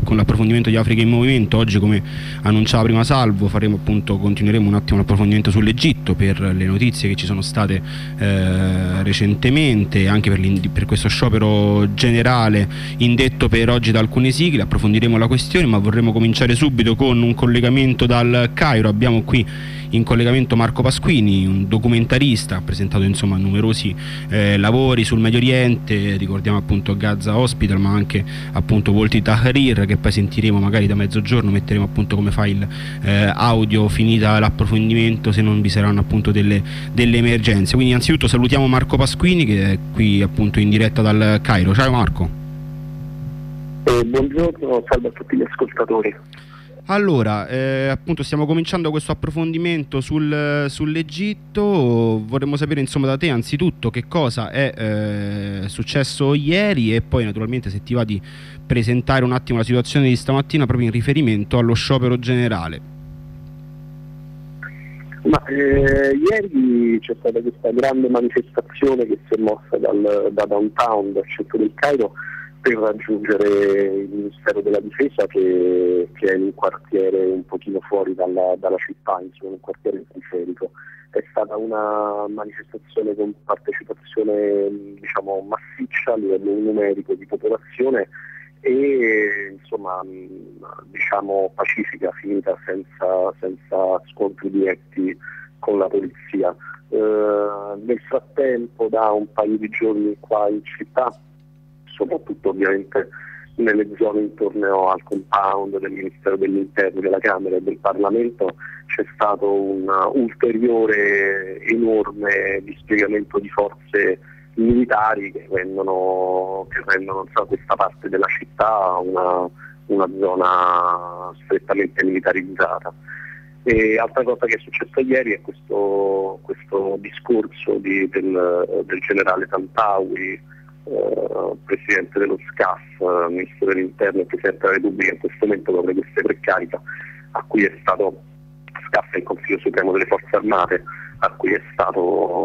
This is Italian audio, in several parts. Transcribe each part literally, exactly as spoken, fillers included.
con l'approfondimento di Africa in Movimento. Oggi, come annunciava prima Salvo, faremo appunto, continueremo un attimo l'approfondimento sull'Egitto per le notizie che ci sono state eh, recentemente, anche per, per questo sciopero generale indetto per oggi da alcune sigle. Approfondiremo la questione, ma vorremmo cominciare subito con un collegamento dal Cairo. Abbiamo qui in collegamento Marco Pasquini, un documentarista, ha presentato insomma numerosi eh, lavori sul Medio Oriente, ricordiamo appunto Gaza Hospital, ma anche appunto Volti Tahrir, che poi sentiremo magari da mezzogiorno, metteremo appunto come file eh, audio finita l'approfondimento, se non vi saranno appunto delle, delle emergenze. Quindi innanzitutto salutiamo Marco Pasquini, che è qui appunto in diretta dal Cairo. Ciao Marco. Eh, buongiorno, salve a tutti gli ascoltatori. Allora, eh, appunto stiamo cominciando questo approfondimento sul, sull'Egitto. Vorremmo sapere insomma da te anzitutto che cosa è eh, successo ieri, e poi naturalmente se ti va di presentare un attimo la situazione di stamattina proprio in riferimento allo sciopero generale. Ma eh, ieri c'è stata questa grande manifestazione che si è mossa dal, da downtown, dal centro del Cairo, per raggiungere il Ministero della Difesa, che, che è in un quartiere un pochino fuori dalla, dalla città, insomma un quartiere periferico. È stata una manifestazione con partecipazione diciamo massiccia a livello numerico di popolazione e insomma diciamo pacifica, finita senza, senza scontri diretti con la polizia. Eh, nel frattempo, da un paio di giorni qua in città, soprattutto ovviamente nelle zone intorno al compound del Ministero dell'Interno, della Camera e del Parlamento, c'è stato un ulteriore enorme dispiegamento di forze militari che rendono, che rendono so, questa parte della città una, una zona strettamente militarizzata. E altra cosa che è successa ieri è questo, questo discorso di, del, del generale Tantawi, Uh, presidente dello S C A F, uh, ministro dell'Interno e presidente della Repubblica, in questo momento dopo queste precarica, a cui è stato S C A F è il Consiglio Supremo delle Forze Armate, a cui è stato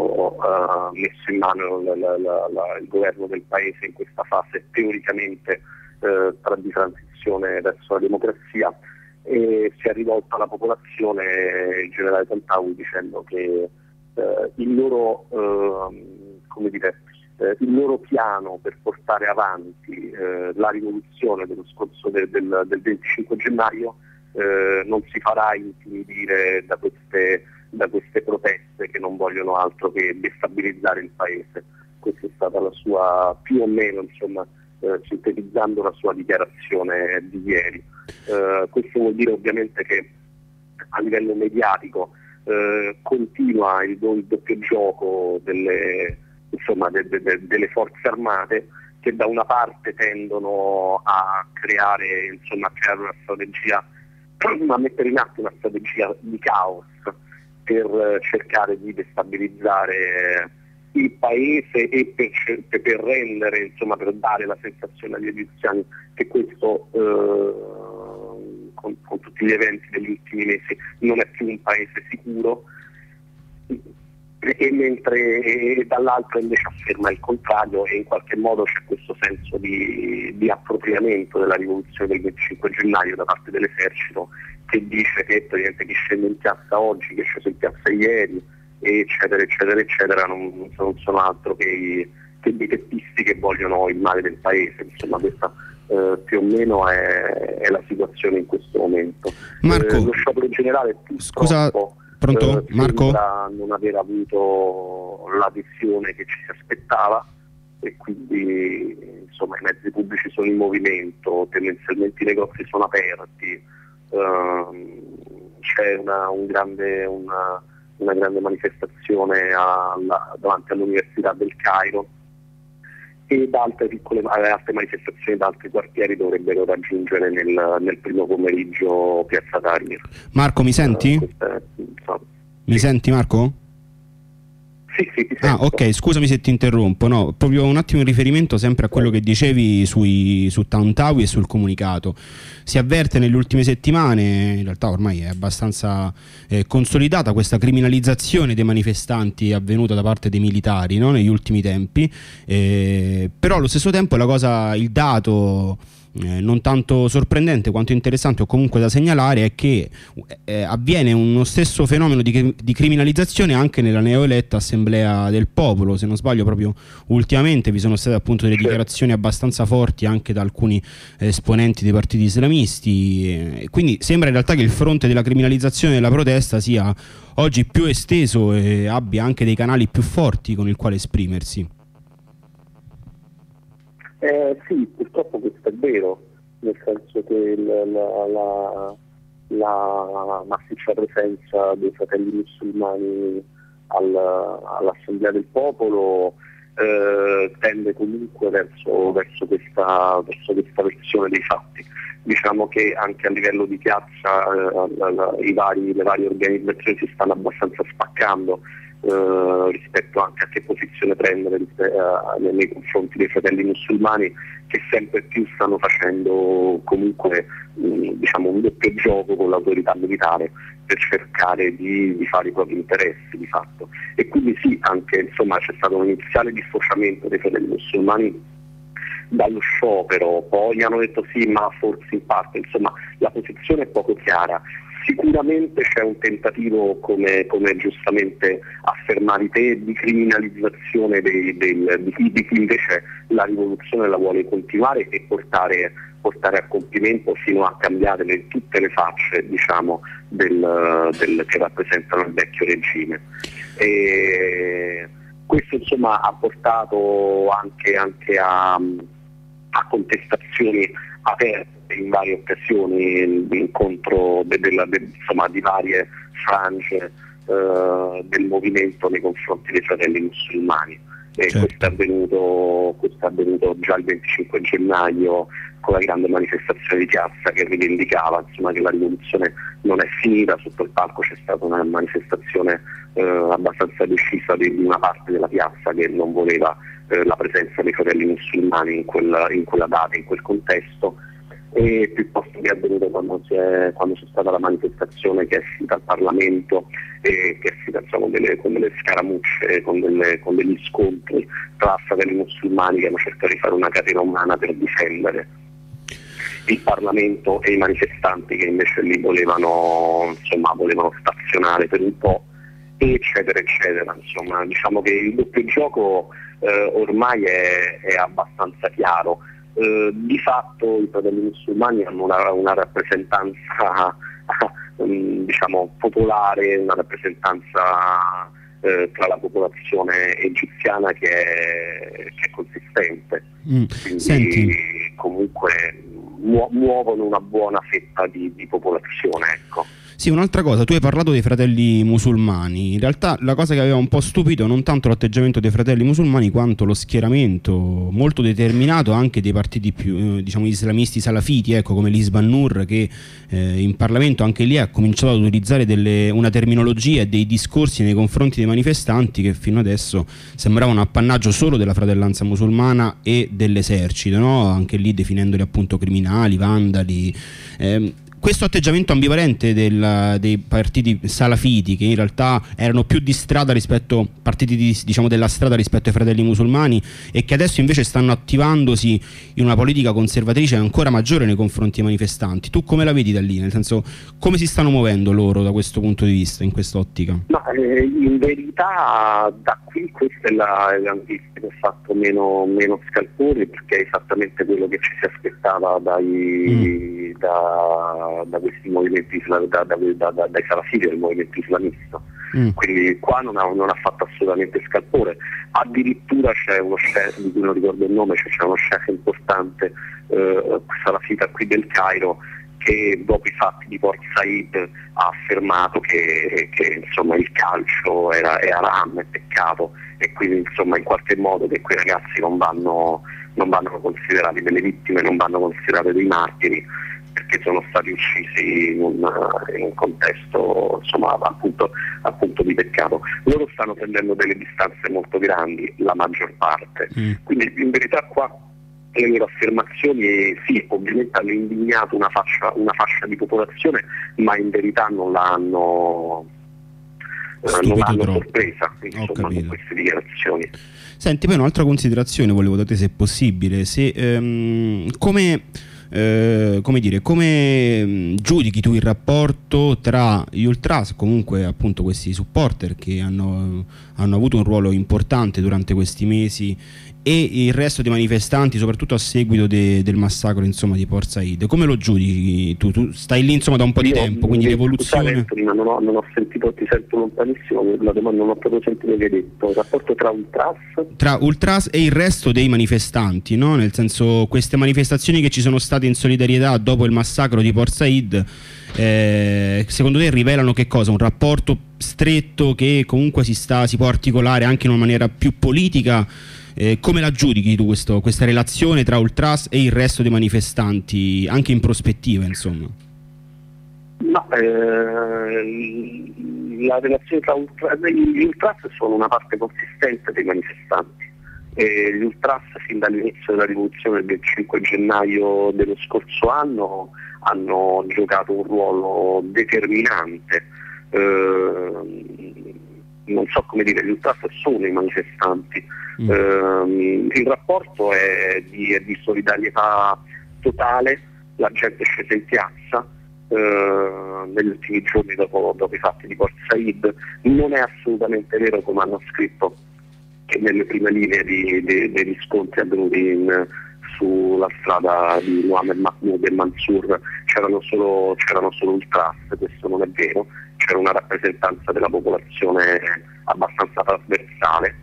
uh, messo in mano la, la, la, la, il governo del paese in questa fase teoricamente uh, tra di transizione verso la democrazia, e si è rivolto alla popolazione il generale Tantawi dicendo che uh, il loro uh, come dire Eh, il loro piano per portare avanti eh, la rivoluzione dello scorso del, del, del venticinque gennaio eh, non si farà intimidire da queste, da queste proteste che non vogliono altro che destabilizzare il paese. Questa è stata la sua, più o meno insomma, eh, sintetizzando la sua dichiarazione di ieri. Eh, questo vuol dire ovviamente che a livello mediatico eh, continua il, il doppio gioco delle insomma de, de, de, delle forze armate, che da una parte tendono a creare insomma a creare una strategia, a mettere in atto una strategia di caos per cercare di destabilizzare il paese e per, per rendere insomma per dare la sensazione agli egiziani che questo eh, con, con tutti gli eventi degli ultimi mesi non è più un paese sicuro, e mentre e dall'altro invece afferma il contrario, e in qualche modo c'è questo senso di, di appropriamento della rivoluzione del venticinque gennaio da parte dell'esercito, che dice che praticamente chi scende in piazza oggi, che è sceso in piazza ieri, eccetera eccetera eccetera, non, non sono altro che, i, che dei teppisti che vogliono il male del paese. Insomma questa eh, più o meno è, è la situazione in questo momento. Marco, eh, lo sciopero generale scusa, pronto? Eh, Marco? non aver avuto l'adesione che ci si aspettava, e quindi insomma i mezzi pubblici sono in movimento, tendenzialmente i negozi sono aperti, ehm, c'è una, un grande, una, una grande manifestazione alla, davanti all'Università del Cairo, e da altre piccole altre manifestazioni da altri quartieri dovrebbero raggiungere nel, nel primo pomeriggio piazza Tahrir. Marco, mi senti? Uh, queste, so, mi sì. senti Marco? Sì, sì, ti Ah, ok, scusami se ti interrompo. No, proprio un attimo in riferimento sempre a quello che dicevi sui, su Tantawi e sul comunicato. Si avverte nelle ultime settimane, in realtà ormai è abbastanza eh, consolidata, questa criminalizzazione dei manifestanti avvenuta da parte dei militari, no? Negli ultimi tempi, eh, però allo stesso tempo la cosa, il dato eh, non tanto sorprendente quanto interessante o comunque da segnalare è che eh, avviene uno stesso fenomeno di, di criminalizzazione anche nella neoeletta Assemblea del Popolo. Se non sbaglio, proprio ultimamente vi sono state appunto delle dichiarazioni abbastanza forti anche da alcuni eh, esponenti dei partiti islamisti, eh, quindi sembra in realtà che il fronte della criminalizzazione della protesta sia oggi più esteso e abbia anche dei canali più forti con il quale esprimersi. Eh, sì, purtroppo questo è vero, nel senso che la, la, la, la massiccia presenza dei fratelli musulmani al, all'Assemblea del Popolo eh, tende comunque verso, verso, questa, verso questa versione dei fatti. Diciamo che anche a livello di piazza eh, la, la, i vari, le varie organizzazioni si stanno abbastanza spaccando eh, rispetto anche a che posizione prendere eh, nei confronti dei fratelli musulmani, che sempre più stanno facendo comunque mh, diciamo un doppio gioco con l'autorità militare per cercare di, di fare i propri interessi di fatto. E quindi sì, anche insomma c'è stato un iniziale dissociamento dei fratelli musulmani dallo sciopero, poi hanno detto sì ma forse in parte, insomma la posizione è poco chiara. Sicuramente c'è un tentativo, come, come giustamente affermavi te, di criminalizzazione dei, del, di, chi, di chi invece la rivoluzione la vuole continuare e portare, portare a compimento fino a cambiare le, tutte le facce, diciamo, del, del, che rappresentano il vecchio regime. E questo insomma ha portato anche, anche a, a contestazioni aperte in varie occasioni incontro de, de, de, insomma, di varie frange eh, del movimento nei confronti dei fratelli musulmani. E certo. questo, è avvenuto, questo è avvenuto già il venticinque gennaio con la grande manifestazione di piazza che rivendicava insomma, che la rivoluzione non è finita. Sotto il palco c'è stata una manifestazione eh, abbastanza decisa di, di una parte della piazza che non voleva eh, la presenza dei fratelli musulmani in quella, in quella data, in quel contesto, e piuttosto che è avvenuto quando, si è, quando c'è stata la manifestazione che è finita al Parlamento e che è finita insomma, delle, con delle scaramucce, con, delle, con degli scontri tra fratelli musulmani che hanno cercato di fare una catena umana per difendere il Parlamento e i manifestanti che invece lì volevano, insomma, volevano stazionare per un po', eccetera eccetera. Insomma, diciamo che il doppio gioco eh, ormai è, è abbastanza chiaro. Uh, di fatto i fratelli musulmani hanno una, una rappresentanza um, diciamo popolare, una rappresentanza uh, tra la popolazione egiziana che è, che è consistente, mm. quindi Senti. comunque mu- muovono una buona fetta di, di popolazione, ecco. Sì, un'altra cosa, tu hai parlato dei fratelli musulmani. In realtà la cosa che aveva un po' stupito non tanto l'atteggiamento dei fratelli musulmani quanto lo schieramento molto determinato anche dei partiti più eh, diciamo islamisti salafiti, ecco, come l'Hizb an-Nur, che eh, in Parlamento anche lì ha cominciato ad utilizzare delle, una terminologia e dei discorsi nei confronti dei manifestanti che fino adesso sembravano appannaggio solo della fratellanza musulmana e dell'esercito, no? Anche lì definendoli appunto criminali, vandali. Eh, Questo atteggiamento ambivalente del, dei partiti salafiti, che in realtà erano più di strada rispetto partiti di, diciamo, della strada rispetto ai fratelli musulmani, e che adesso invece stanno attivandosi in una politica conservatrice ancora maggiore nei confronti dei manifestanti. Tu come la vedi da lì? Nel senso, come si stanno muovendo loro da questo punto di vista, in quest'ottica? No, eh, in verità da qui questa è la, la notizia che ha fatto meno, meno scalpore, perché è esattamente quello che ci si aspettava dai, mm. da da questi movimenti da, da, da, da, dai salafiti del movimento islamista. Mm. Quindi qua non ha, non ha fatto assolutamente scalpore. Addirittura c'è uno sheikh, di cui non ricordo il nome, cioè c'è uno sheikh importante eh, salafita qui del Cairo, che dopo i fatti di Port Said ha affermato che, che insomma il calcio era, è haram, è peccato, e quindi insomma in qualche modo che quei ragazzi non vanno, non vanno considerati delle vittime, non vanno considerati dei martiri, perché sono stati uccisi in un, in un contesto insomma appunto, appunto di peccato. Loro stanno prendendo delle distanze molto grandi, la maggior parte, mm. quindi in verità qua le loro affermazioni sì, ovviamente hanno indignato una fascia, una fascia di popolazione, ma in verità non l'hanno eh, non l'hanno sorpresa insomma, con queste dichiarazioni. Senti, poi un'altra considerazione volevo da te, se è possibile, se ehm, come eh, come dire, come giudichi tu il rapporto tra gli ultras, comunque appunto questi supporter che hanno, hanno avuto un ruolo importante durante questi mesi, e il resto dei manifestanti, soprattutto a seguito de, del massacro, insomma, di Port Said? Come lo giudichi tu? Tu stai lì, insomma, da un po' di Io, tempo, quindi l'evoluzione... Prima non ho, non ho sentito, ti sento lontanissimo, la domanda non ho proprio sentito che hai detto. Il rapporto tra ultras? Tra ultras e il resto dei manifestanti, no? Nel senso, queste manifestazioni che ci sono state in solidarietà dopo il massacro di Port Said, eh, secondo te rivelano che cosa? Un rapporto stretto che comunque si, sta, si può articolare anche in una maniera più politica? Eh, come la giudichi tu questo, questa relazione tra ultras e il resto dei manifestanti, anche in prospettiva, insomma? No, eh, la relazione tra ultras, gli ultras sono una parte consistente dei manifestanti. E gli ultras fin dall'inizio della rivoluzione del venticinque gennaio dello scorso anno hanno giocato un ruolo determinante. Eh, non so come dire, gli ultras sono i manifestanti. Mm. Eh, il rapporto è di, è di solidarietà totale, la gente è scesa in piazza eh, negli ultimi giorni dopo, dopo i fatti di Port Said. Non è assolutamente vero, come hanno scritto, che nelle prime linee di, di, degli scontri avvenuti in, sulla strada di Muhammad Mahmoud e Mansour c'erano solo, c'erano solo ultras. Questo non è vero, c'era una rappresentanza della popolazione abbastanza trasversale.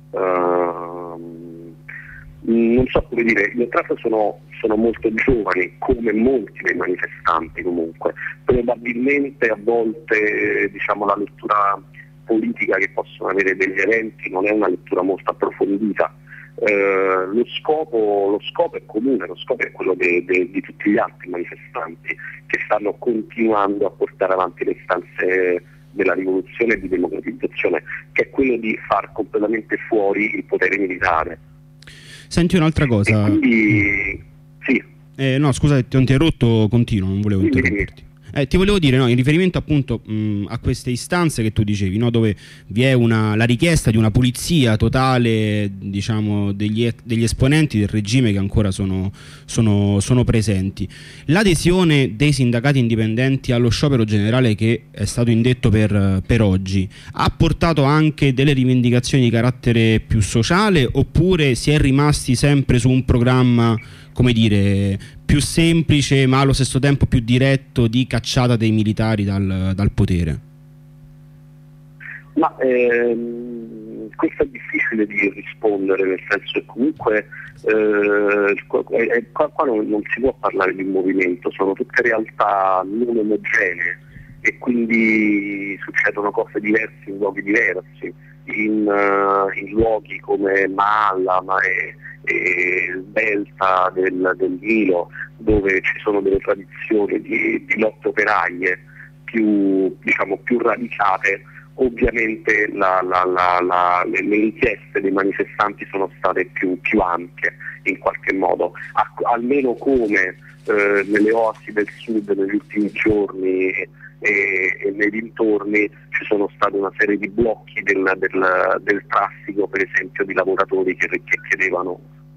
Uh, non so come dire, gli ultras sono, sono molto giovani, come molti dei manifestanti comunque. Probabilmente a volte, diciamo, la lettura politica che possono avere degli eventi non è una lettura molto approfondita. Uh, lo, scopo, lo scopo è comune, lo scopo è quello de, de, di tutti gli altri manifestanti che stanno continuando a portare avanti le istanze della rivoluzione e di democratizzazione, che è quello di far completamente fuori il potere militare. Senti un'altra cosa. E quindi, sì. Eh, no, scusa, ti ho interrotto, continuo, non volevo interromperti. Eh, ti volevo dire, no, in riferimento appunto mh, a queste istanze che tu dicevi, no, dove vi è una, la richiesta di una pulizia totale, diciamo, degli, degli esponenti del regime che ancora sono, sono, sono presenti. L'adesione dei sindacati indipendenti allo sciopero generale che è stato indetto per, per oggi ha portato anche delle rivendicazioni di carattere più sociale, oppure si è rimasti sempre su un programma, come dire, più semplice ma allo stesso tempo più diretto di cacciata dei militari dal, dal potere? Ma ehm, questo è difficile di rispondere, nel senso che comunque eh, qua, eh, qua, qua non, non si può parlare di un movimento, sono tutte realtà non omogenee e quindi succedono cose diverse in luoghi diversi, in, uh, in luoghi come Malla, ma è, e il delta del, del Nilo, dove ci sono delle tradizioni di, di lotte operaie più, diciamo, più radicate. Ovviamente la, la, la, la, le, le richieste dei manifestanti sono state più, più ampie in qualche modo, a, almeno come eh, nelle oasi del sud negli ultimi giorni e, e nei dintorni ci sono state una serie di blocchi del, del, del traffico, per esempio, di lavoratori che, che chiedevano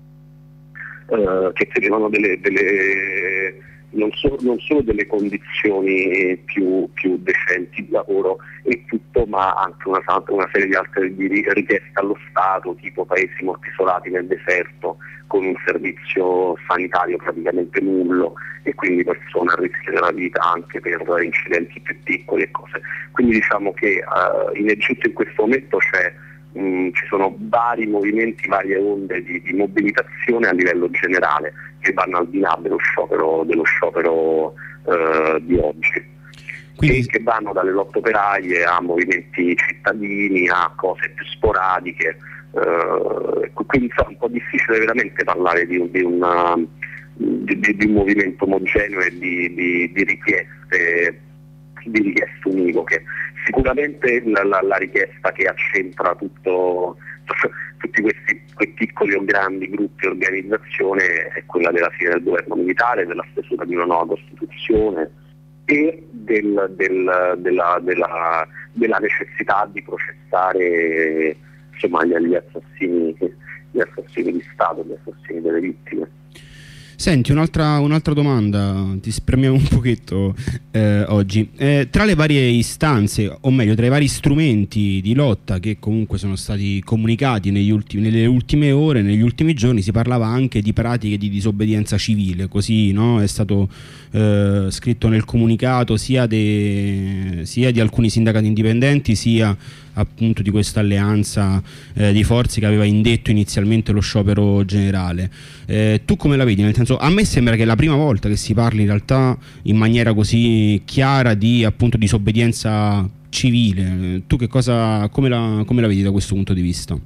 Uh, che chiedevano delle, delle, non, so, non solo delle condizioni più, più decenti di lavoro e tutto, ma anche una, una serie di altre richieste allo Stato, tipo paesi molto isolati nel deserto con un servizio sanitario praticamente nullo e quindi persone a rischio della vita anche per incidenti più piccoli e cose. Quindi diciamo che uh, in Egitto in questo momento c'è Mm, ci sono vari movimenti, varie onde di, di mobilitazione a livello generale che vanno al di là dello sciopero, dello sciopero eh, di oggi. Quindi... e che vanno dalle lotte operaie a movimenti cittadini, a cose più sporadiche. Eh, quindi è un po' difficile veramente parlare di, di, una, di, di, di un movimento omogeneo e di, di, di richieste di richieste univoche. Sicuramente la, la, la richiesta che accentra tutto, tutti questi, questi piccoli o grandi gruppi e organizzazioni è quella della fine del governo militare, della stesura di una nuova Costituzione e del, del, della, della, della necessità di processare, insomma, gli assassini, gli assassini di Stato, gli assassini delle vittime. Senti, un'altra, un'altra domanda, ti spremiamo un pochetto eh, oggi. Eh, tra le varie istanze, o meglio, tra i vari strumenti di lotta che comunque sono stati comunicati negli ultimi, nelle ultime ore, negli ultimi giorni, si parlava anche di pratiche di disobbedienza civile, così no? È stato eh, scritto nel comunicato sia, de, sia di alcuni sindacati indipendenti, sia appunto di questa alleanza eh, di forze che aveva indetto inizialmente lo sciopero generale. Eh, tu come la vedi? Nel senso, a me sembra che è la prima volta che si parli in realtà in maniera così chiara di appunto disobbedienza civile. Tu che cosa, come la, come la vedi da questo punto di vista?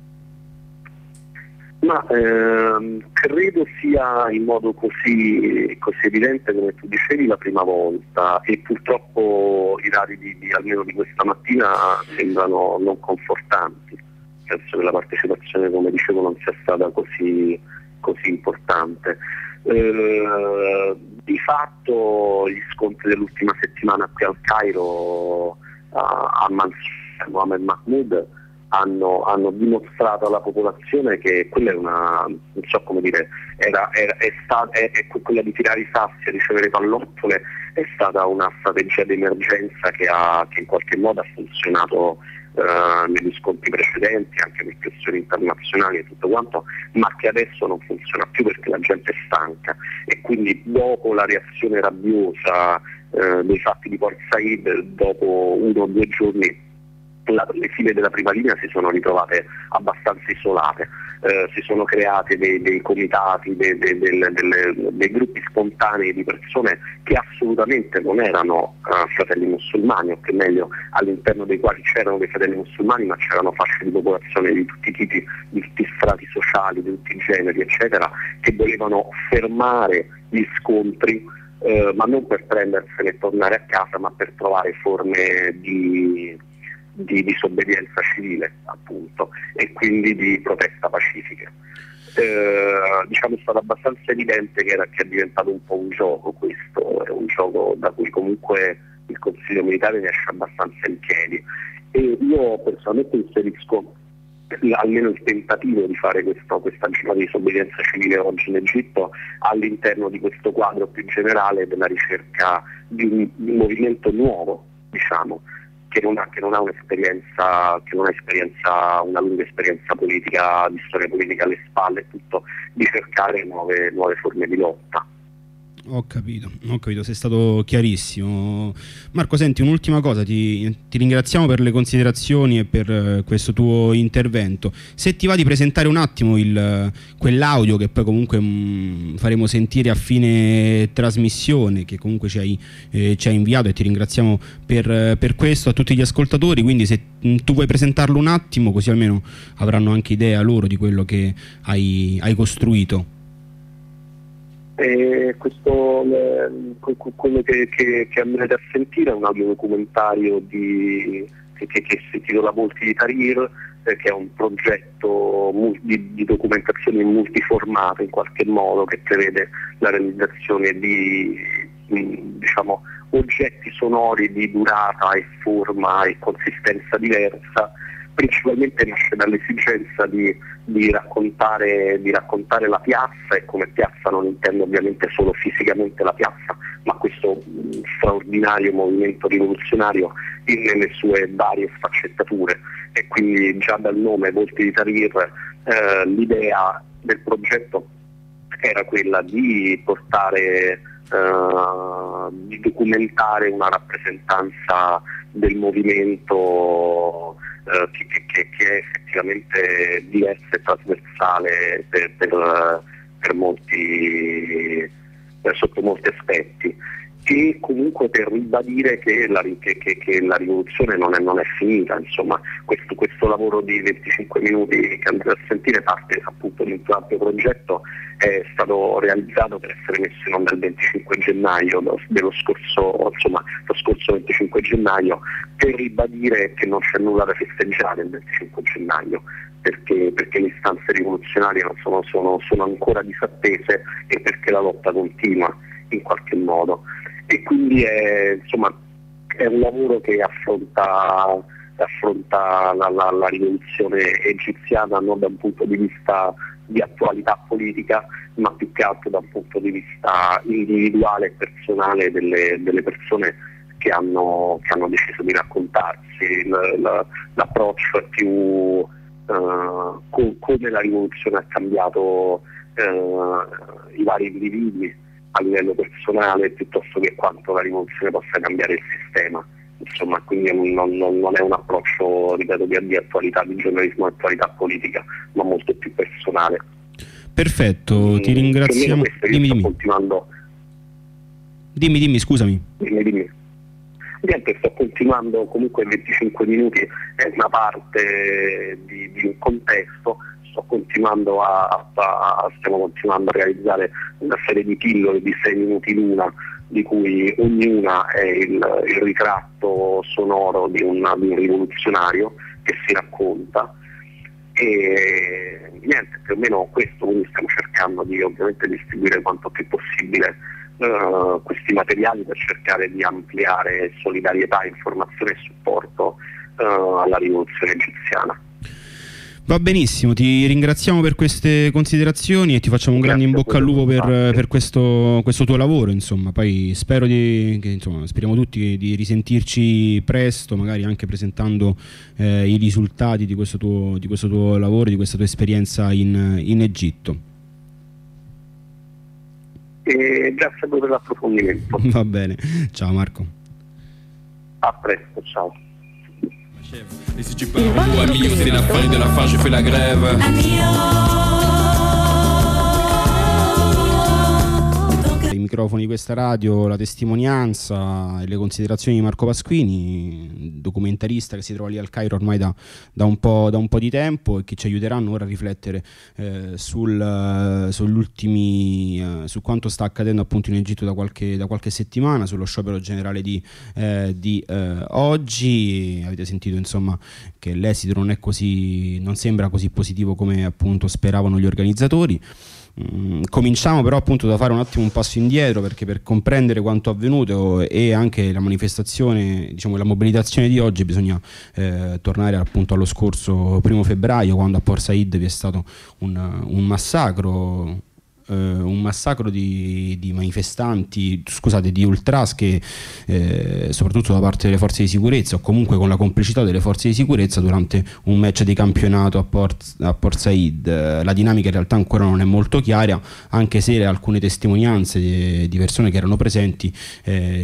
Ma ehm, credo sia in modo così, così evidente come tu dicevi la prima volta, e purtroppo i dati di, di, almeno di questa mattina sembrano non confortanti. Penso che la partecipazione, come dicevo, non sia stata così, così importante. Eh, di fatto gli scontri dell'ultima settimana qui al Cairo a, a Mansour e Mohamed Mahmoud Hanno, hanno dimostrato alla popolazione che quella è una, non so come dire, era, era, è, sta, è, è quella di tirare i sassi e ricevere pallottole, è stata una strategia di emergenza che, ha, che in qualche modo ha funzionato eh, negli scontri precedenti, anche per questioni internazionali e tutto quanto, ma che adesso non funziona più perché la gente è stanca, e quindi dopo la reazione rabbiosa eh, dei fatti di Port Said, dopo uno o due giorni La, le file della prima linea si sono ritrovate abbastanza isolate, eh, si sono creati dei, dei comitati, dei, dei, dei, dei, dei gruppi spontanei di persone che assolutamente non erano uh, fratelli musulmani, o che meglio all'interno dei quali c'erano dei fratelli musulmani, ma c'erano fasce di popolazione di tutti i tipi, di tutti i strati sociali, di tutti i generi eccetera, che volevano fermare gli scontri, eh, ma non per prendersene e tornare a casa, ma per trovare forme di di disobbedienza civile, appunto, e quindi di protesta pacifica. Eh, diciamo è stato abbastanza evidente che, era, che è diventato un po' un gioco questo, è un gioco da cui comunque il Consiglio militare ne esce abbastanza in piedi, e io personalmente inserisco almeno il tentativo di fare questo, questa giornata di disobbedienza civile oggi in Egitto all'interno di questo quadro più generale della ricerca di un, di un movimento nuovo, diciamo, che non ha, che non ha un'esperienza, che non ha esperienza, una lunga esperienza politica, di storia politica alle spalle, tutto, di cercare nuove, nuove forme di lotta. Ho capito, ho capito, sei stato chiarissimo. Marco, senti, un'ultima cosa, ti, ti ringraziamo per le considerazioni e per uh, questo tuo intervento. Se ti va di presentare un attimo il, quell'audio che poi comunque mh, faremo sentire a fine trasmissione, che comunque ci hai, eh, ci hai inviato, e ti ringraziamo per, per questo, a tutti gli ascoltatori, quindi se mh, tu vuoi presentarlo un attimo, così almeno avranno anche idea loro di quello che hai, hai costruito. E questo, eh, quello che, che, che andrete a sentire è un audiodocumentario di, che, che, che si intitola Volti di Tahrir, eh, che è un progetto di, di documentazione multiformato in qualche modo, che prevede la realizzazione di, diciamo, oggetti sonori di durata e forma e consistenza diversa. Principalmente nasce dall'esigenza di, di, raccontare, di raccontare la piazza, e come piazza non intendo ovviamente solo fisicamente la piazza, ma questo mh, straordinario movimento rivoluzionario in, nelle sue varie sfaccettature. E quindi già dal nome Volti di Tahrir eh, l'idea del progetto era quella di portare, eh, di documentare una rappresentanza del movimento Uh, che, che, che è effettivamente diversa e trasversale per, per, per molti, per sotto molti aspetti, e comunque per ribadire che la, che, che, che la rivoluzione non è, non è finita. Insomma, questo, questo lavoro di venticinque minuti che andrete a sentire parte appunto di un più ampio progetto, è stato realizzato per essere messo in onda il venticinque gennaio dello scorso, insomma, lo scorso venticinque gennaio, per ribadire che non c'è nulla da festeggiare il venticinque gennaio, perché, perché le istanze rivoluzionarie non sono, sono, sono ancora disattese, e perché la lotta continua in qualche modo. E quindi è, insomma, è un lavoro che affronta, affronta la, la, la rivoluzione egiziana non da un punto di vista di attualità politica, ma più che altro da un punto di vista individuale e personale delle, delle persone che hanno, che hanno deciso di raccontarsi. L, l, l'approccio è più uh, co- come la rivoluzione ha cambiato uh, i vari individui a livello personale, piuttosto che quanto la rivoluzione possa cambiare il sistema. Insomma, quindi non, non, non è un approccio, ripeto, di, di attualità, di giornalismo e attualità politica, ma molto più personale. Perfetto, ti ringraziamo. Dimmi, dimmi. Continuando... dimmi, dimmi, scusami. Dimmi, dimmi. Niente, sto continuando, comunque venticinque minuti è una parte di, di un contesto. Sto continuando a, a, stiamo continuando a realizzare una serie di pillole di sei minuti l'una, di cui ognuna è il, il ritratto sonoro di un, di un rivoluzionario che si racconta. E niente, più o meno questo, quindi stiamo cercando di ovviamente distribuire quanto più possibile uh, questi materiali per cercare di ampliare solidarietà, informazione e supporto uh, alla rivoluzione egiziana. Va benissimo, ti ringraziamo per queste considerazioni e ti facciamo un grande in bocca al lupo per, per questo, questo tuo lavoro, insomma. Poi spero di, che, insomma, speriamo tutti di risentirci presto, magari anche presentando eh, i risultati di questo, tuo, di questo tuo lavoro, di questa tua esperienza in, in Egitto. E grazie per l'approfondimento. Va bene, ciao Marco. A presto, ciao. Et si tu pars au bout à Millau, c'est la fin de la fin, je fais la grève. I microfoni di questa radio, la testimonianza e le considerazioni di Marco Pasquini, documentarista che si trova lì al Cairo ormai da, da, un, po', da un po' di tempo e che ci aiuteranno ora a riflettere eh, sul, sugli ultimi, eh, su quanto sta accadendo appunto in Egitto da qualche, da qualche settimana, sullo sciopero generale di, eh, di eh, oggi. Avete sentito insomma che l'esito non è così, non sembra così positivo come appunto speravano gli organizzatori. Mm, cominciamo però appunto da fare un attimo un passo indietro, perché per comprendere quanto avvenuto e anche la manifestazione, diciamo la mobilitazione di oggi, bisogna eh, tornare appunto allo scorso primo febbraio, quando a Port Said vi è stato un, un massacro un massacro di, di manifestanti, scusate, di ultras che eh, soprattutto da parte delle forze di sicurezza o comunque con la complicità delle forze di sicurezza durante un match di campionato a Port, a Port Said. La dinamica in realtà ancora non è molto chiara, anche se alcune testimonianze di, di persone che erano presenti eh,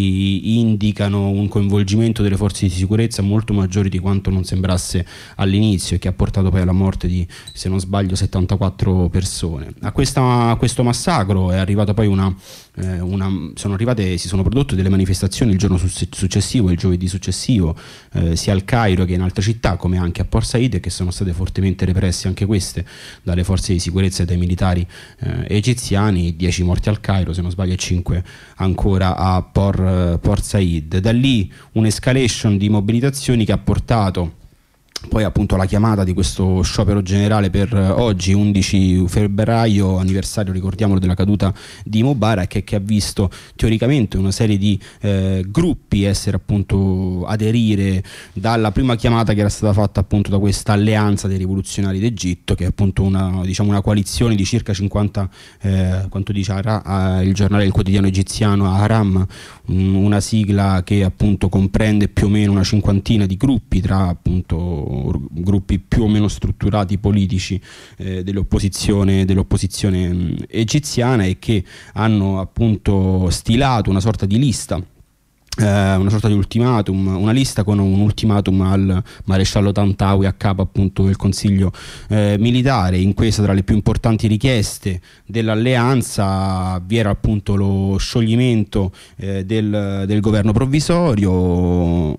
ci indicano un coinvolgimento delle forze di sicurezza molto maggiore di quanto non sembrasse all'inizio, e che ha portato poi alla morte di, se non sbaglio, settantaquattro persone. A questa A questo massacro è arrivata poi una, eh, una sono arrivate, si sono prodotte delle manifestazioni il giorno successivo, il giovedì successivo, eh, sia al Cairo che in altre città, come anche a Port Said, che sono state fortemente represse anche queste dalle forze di sicurezza e dai militari eh, egiziani. dieci morti al Cairo, se non sbaglio, e cinque ancora a Port, Port Said. Da lì un'escalation di mobilitazioni che ha portato poi appunto la chiamata di questo sciopero generale per oggi, undici febbraio, anniversario, ricordiamolo, della caduta di Mubarak, e che ha visto teoricamente una serie di eh, gruppi essere appunto aderire dalla prima chiamata che era stata fatta appunto da questa alleanza dei rivoluzionari d'Egitto, che è appunto una, diciamo una coalizione di circa cinquanta, eh, quanto dice Ara, il giornale, il quotidiano egiziano Ahram, una sigla che appunto comprende più o meno una cinquantina di gruppi, tra appunto gruppi più o meno strutturati politici eh, dell'opposizione, dell'opposizione mh, egiziana, e che hanno appunto stilato una sorta di lista, eh, una sorta di ultimatum, una lista con un ultimatum al maresciallo Tantawi, a capo appunto del consiglio eh, militare. In questa, tra le più importanti richieste dell'alleanza, vi era appunto lo scioglimento eh, del, del governo provvisorio,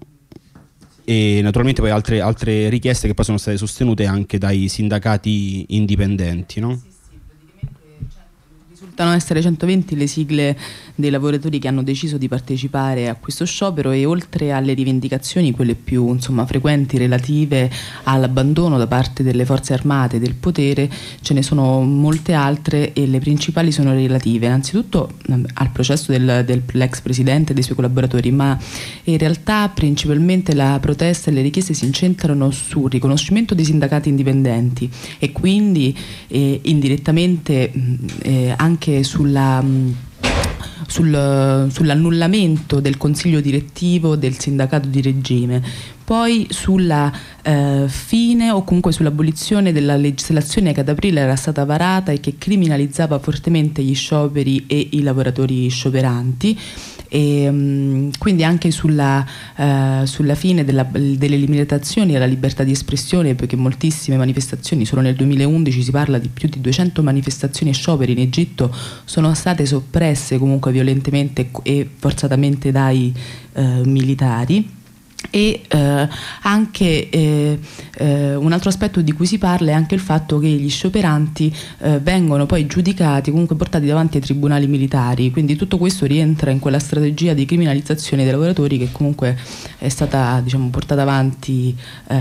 e naturalmente poi altre, altre richieste che poi sono state sostenute anche dai sindacati indipendenti, no? Risultano essere centoventi le sigle dei lavoratori che hanno deciso di partecipare a questo sciopero, e oltre alle rivendicazioni, quelle più insomma frequenti relative all'abbandono da parte delle forze armate del potere, ce ne sono molte altre, e le principali sono relative innanzitutto al processo del, dell'ex presidente e dei suoi collaboratori, ma in realtà principalmente la protesta e le richieste si incentrano sul riconoscimento dei sindacati indipendenti e quindi eh, indirettamente eh, anche sulla mh, sul, sull'annullamento del consiglio direttivo del sindacato di regime, poi sulla eh, fine o comunque sull'abolizione della legislazione che ad aprile era stata varata e che criminalizzava fortemente gli scioperi e i lavoratori scioperanti, e um, quindi anche sulla, uh, sulla fine della, delle limitazioni alla libertà di espressione, perché moltissime manifestazioni, solo nel duemilaundici si parla di più di duecento manifestazioni e scioperi in Egitto, sono state soppresse comunque violentemente e forzatamente dai uh, militari. E eh, anche eh, eh, un altro aspetto di cui si parla è anche il fatto che gli scioperanti eh, vengono poi giudicati, comunque portati davanti ai tribunali militari, quindi tutto questo rientra in quella strategia di criminalizzazione dei lavoratori che comunque è stata, diciamo, portata avanti eh,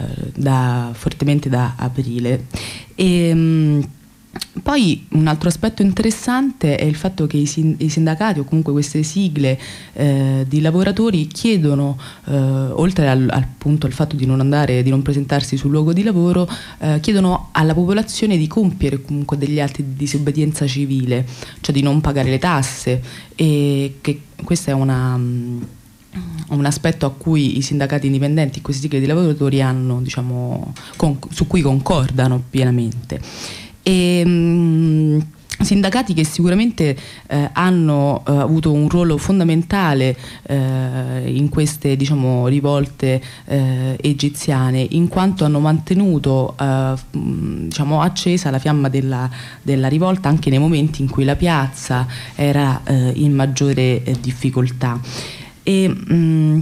da, fortemente da aprile. E, mh, Poi un altro aspetto interessante è il fatto che i, sind- i sindacati o comunque queste sigle eh, di lavoratori chiedono, eh, oltre al, al, appunto, al fatto di non andare, di non presentarsi sul luogo di lavoro, eh, chiedono alla popolazione di compiere comunque degli atti di disobbedienza civile, cioè di non pagare le tasse, e che questa è una... Um, un aspetto a cui i sindacati indipendenti, queste sigle di lavoratori hanno, diciamo, con- su cui concordano pienamente. E, mh, sindacati che sicuramente eh, hanno eh, avuto un ruolo fondamentale eh, in queste, diciamo, rivolte eh, egiziane, in quanto hanno mantenuto eh, diciamo, accesa la fiamma della, della rivolta anche nei momenti in cui la piazza era eh, in maggiore eh, difficoltà. E, mh,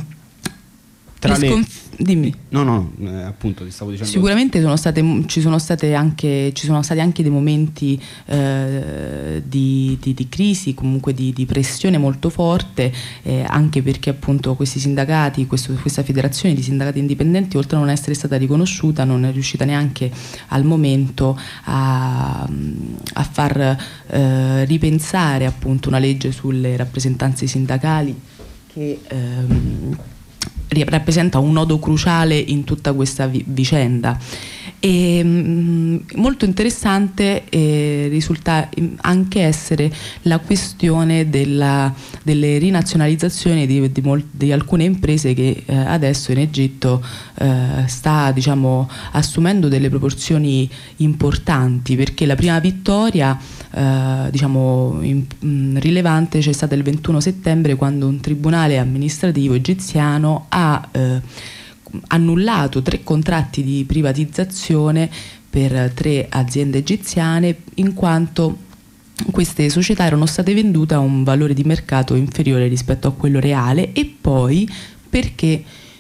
Tra le... sconf- Dimmi. No, no, eh, appunto ti stavo dicendo. Sicuramente sono state, ci sono state anche, ci sono stati anche dei momenti eh, di, di, di crisi, comunque di, di pressione molto forte, eh, anche perché appunto questi sindacati, questo, questa federazione di sindacati indipendenti, oltre a non essere stata riconosciuta, non è riuscita neanche al momento a, a far eh, ripensare appunto una legge sulle rappresentanze sindacali che ehm, rappresenta un nodo cruciale in tutta questa vi- vicenda. E, mh, molto interessante eh, risulta anche essere la questione della, delle rinazionalizzazioni di, di, mol- di alcune imprese che eh, adesso in Egitto eh, sta, diciamo, assumendo delle proporzioni importanti, perché la prima vittoria eh, diciamo in, mh, rilevante c'è stata il ventuno settembre, quando un tribunale amministrativo egiziano ha eh, annullato tre contratti di privatizzazione per tre aziende egiziane, in quanto queste società erano state vendute a un valore di mercato inferiore rispetto a quello reale, e poi perché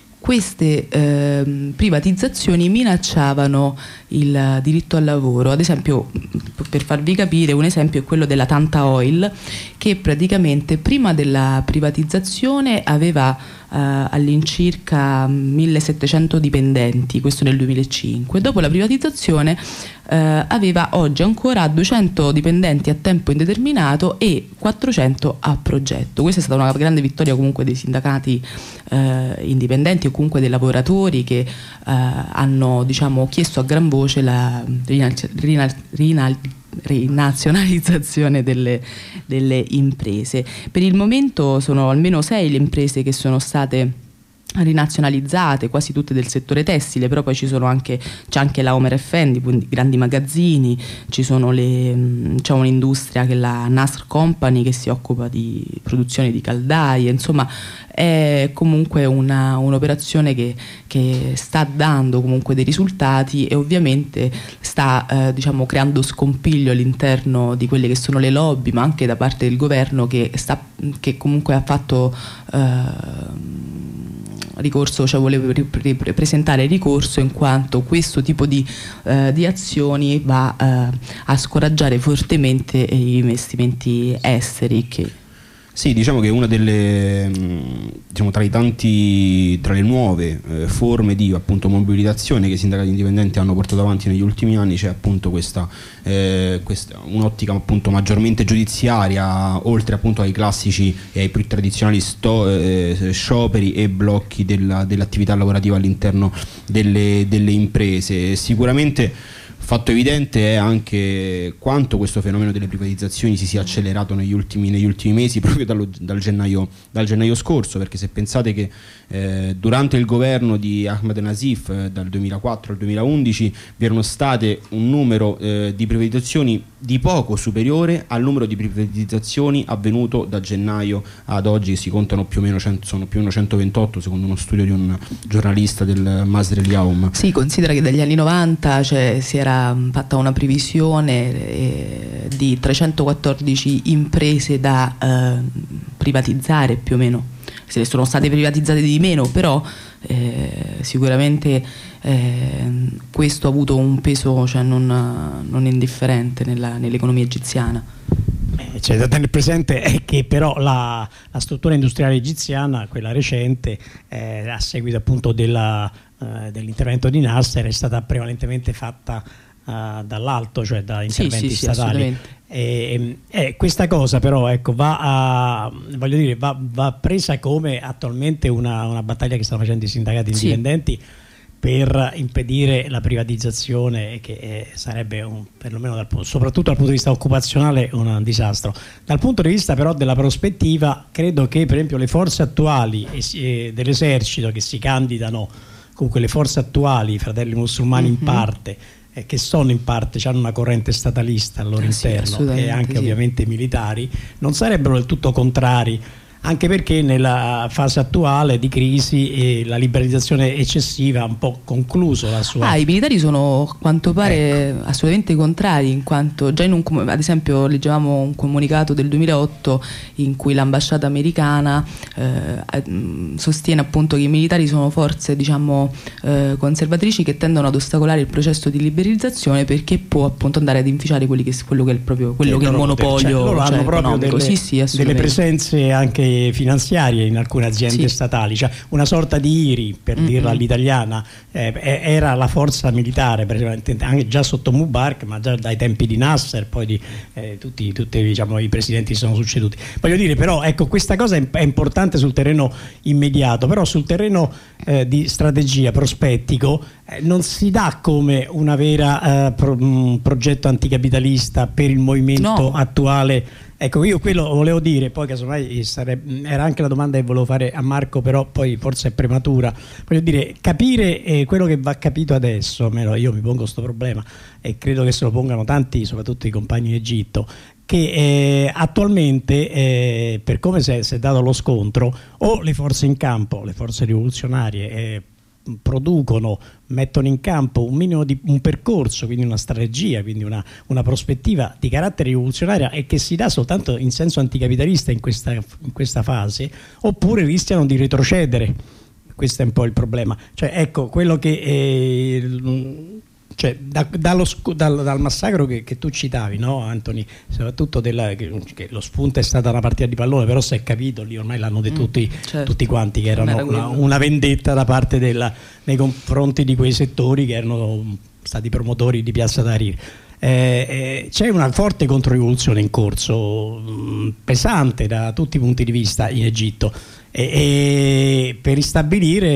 queste eh, privatizzazioni minacciavano il diritto al lavoro. Ad esempio, per farvi capire, un esempio è quello della Tanta Oil, che praticamente prima della privatizzazione aveva eh, all'incirca millesettecento dipendenti, questo nel duemilacinque. Dopo la privatizzazione eh, aveva oggi ancora duecento dipendenti a tempo indeterminato e quattrocento a progetto. Questa è stata una grande vittoria comunque dei sindacati eh, indipendenti o comunque dei lavoratori che eh, hanno, diciamo, chiesto a gran voce la rinal- rinal- rinal- rinazionalizzazione delle, delle imprese. Per il momento sono almeno sei le imprese che sono state rinazionalizzate, quasi tutte del settore tessile, però poi ci sono anche, c'è anche la Omer Effendi, quindi grandi magazzini, ci sono le, c'è un'industria che è la Nasr Company che si occupa di produzione di caldaie, insomma è comunque una, un'operazione che, che sta dando comunque dei risultati, e ovviamente sta eh, diciamo creando scompiglio all'interno di quelle che sono le lobby, ma anche da parte del governo che, sta, che comunque ha fatto eh, ricorso, cioè voleva presentare ricorso, in quanto questo tipo di, eh, di azioni va eh, a scoraggiare fortemente gli investimenti esteri che Sì, diciamo che una delle, diciamo, tra i tanti, tra le nuove eh, forme di appunto mobilitazione che i sindacati indipendenti hanno portato avanti negli ultimi anni c'è appunto questa, eh, questa un'ottica appunto maggiormente giudiziaria, oltre appunto ai classici e ai più tradizionali sto, eh, scioperi e blocchi della, dell'attività lavorativa all'interno delle, delle imprese. Sicuramente fatto evidente è anche quanto questo fenomeno delle privatizzazioni si sia accelerato negli ultimi, negli ultimi mesi, proprio dallo, dal, gennaio, dal gennaio scorso, perché se pensate che eh, durante il governo di Ahmed Nazif eh, dal duemilaquattro al duemilaundici vi erano state un numero eh, di privatizzazioni di poco superiore al numero di privatizzazioni avvenuto da gennaio ad oggi, che si contano più o meno cento, sono più o meno centoventotto secondo uno studio di un giornalista del Masr el-Yawm. Sì, considera che dagli anni novanta cioè, si era fatta una previsione eh, di trecentoquattordici imprese da eh, privatizzare più o meno, se ne sono state privatizzate di meno, però eh, sicuramente eh, questo ha avuto un peso cioè, non, non indifferente nella, nell'economia egiziana. C'è da tenere presente è che però la, la struttura industriale egiziana, quella recente, eh, a seguito appunto della, eh, dell'intervento di Nasser, è stata prevalentemente fatta uh, dall'alto, cioè da interventi sì, sì, statali. Sì, e, e questa cosa però ecco, va, a, voglio dire, va, va presa come attualmente una, una battaglia che stanno facendo i sindacati indipendenti, sì, per impedire la privatizzazione, che eh, sarebbe un, perlomeno dal, soprattutto dal punto di vista occupazionale un disastro. Dal punto di vista però della prospettiva, credo che per esempio le forze attuali e, e dell'esercito che si candidano, comunque le forze attuali, i fratelli musulmani, mm-hmm, in parte, eh, che sono in parte, hanno una corrente statalista al loro eh, interno, sì, e anche sì, ovviamente militari, non sarebbero del tutto contrari, anche perché nella fase attuale di crisi eh, la liberalizzazione eccessiva ha un po' concluso la sua... Ah, i militari sono a quanto pare ecco. assolutamente contrari, in quanto già in un, ad esempio leggevamo un comunicato del duemilaotto in cui l'ambasciata americana eh, sostiene appunto che i militari sono forze, diciamo, eh, conservatrici che tendono ad ostacolare il processo di liberalizzazione, perché può appunto andare ad inficiare quelli che, quello che è il, proprio, quello che è il monopolio, cioè, loro cioè, hanno proprio delle, sì, sì, delle presenze anche finanziarie in alcune aziende, sì, statali, cioè una sorta di I R I, per mm-hmm, dirla all'italiana, eh, era la forza militare anche già sotto Mubarak, ma già dai tempi di Nasser, poi di eh, tutti, tutti diciamo, i presidenti si sono succeduti. Voglio dire però, ecco, questa cosa è, è importante sul terreno immediato, però sul terreno eh, di strategia prospettico eh, non si dà come una vera eh, pro, un progetto anticapitalista per il movimento no. attuale. Ecco, io quello volevo dire, poi casomai sarebbe, era anche la domanda che volevo fare a Marco, però poi forse è prematura. Voglio dire, capire eh, quello che va capito adesso, almeno io mi pongo questo problema e credo che se lo pongano tanti, soprattutto i compagni in Egitto, che eh, attualmente eh, per come si è, si è dato lo scontro, o le forze in campo, le forze rivoluzionarie eh, producono, mettono in campo un minimo di un percorso, quindi una strategia, quindi una, una prospettiva di carattere rivoluzionaria, e che si dà soltanto in senso anticapitalista in questa, in questa fase, oppure rischiano di retrocedere. Questo è un po' il problema. Cioè, ecco, quello che eh, cioè, da, dallo, dal, dal massacro che, che tu citavi, no, Anthony, soprattutto della, che, che lo spunto è stata una partita di pallone, però si è capito, lì ormai l'hanno detto mm, tutti, certo, tutti quanti, che erano una, una vendetta da parte della, nei confronti di quei settori che erano stati promotori di Piazza Tahrir. Eh, eh, c'è una forte controrivoluzione in corso, mh, pesante da tutti i punti di vista in Egitto, e, e per ristabilire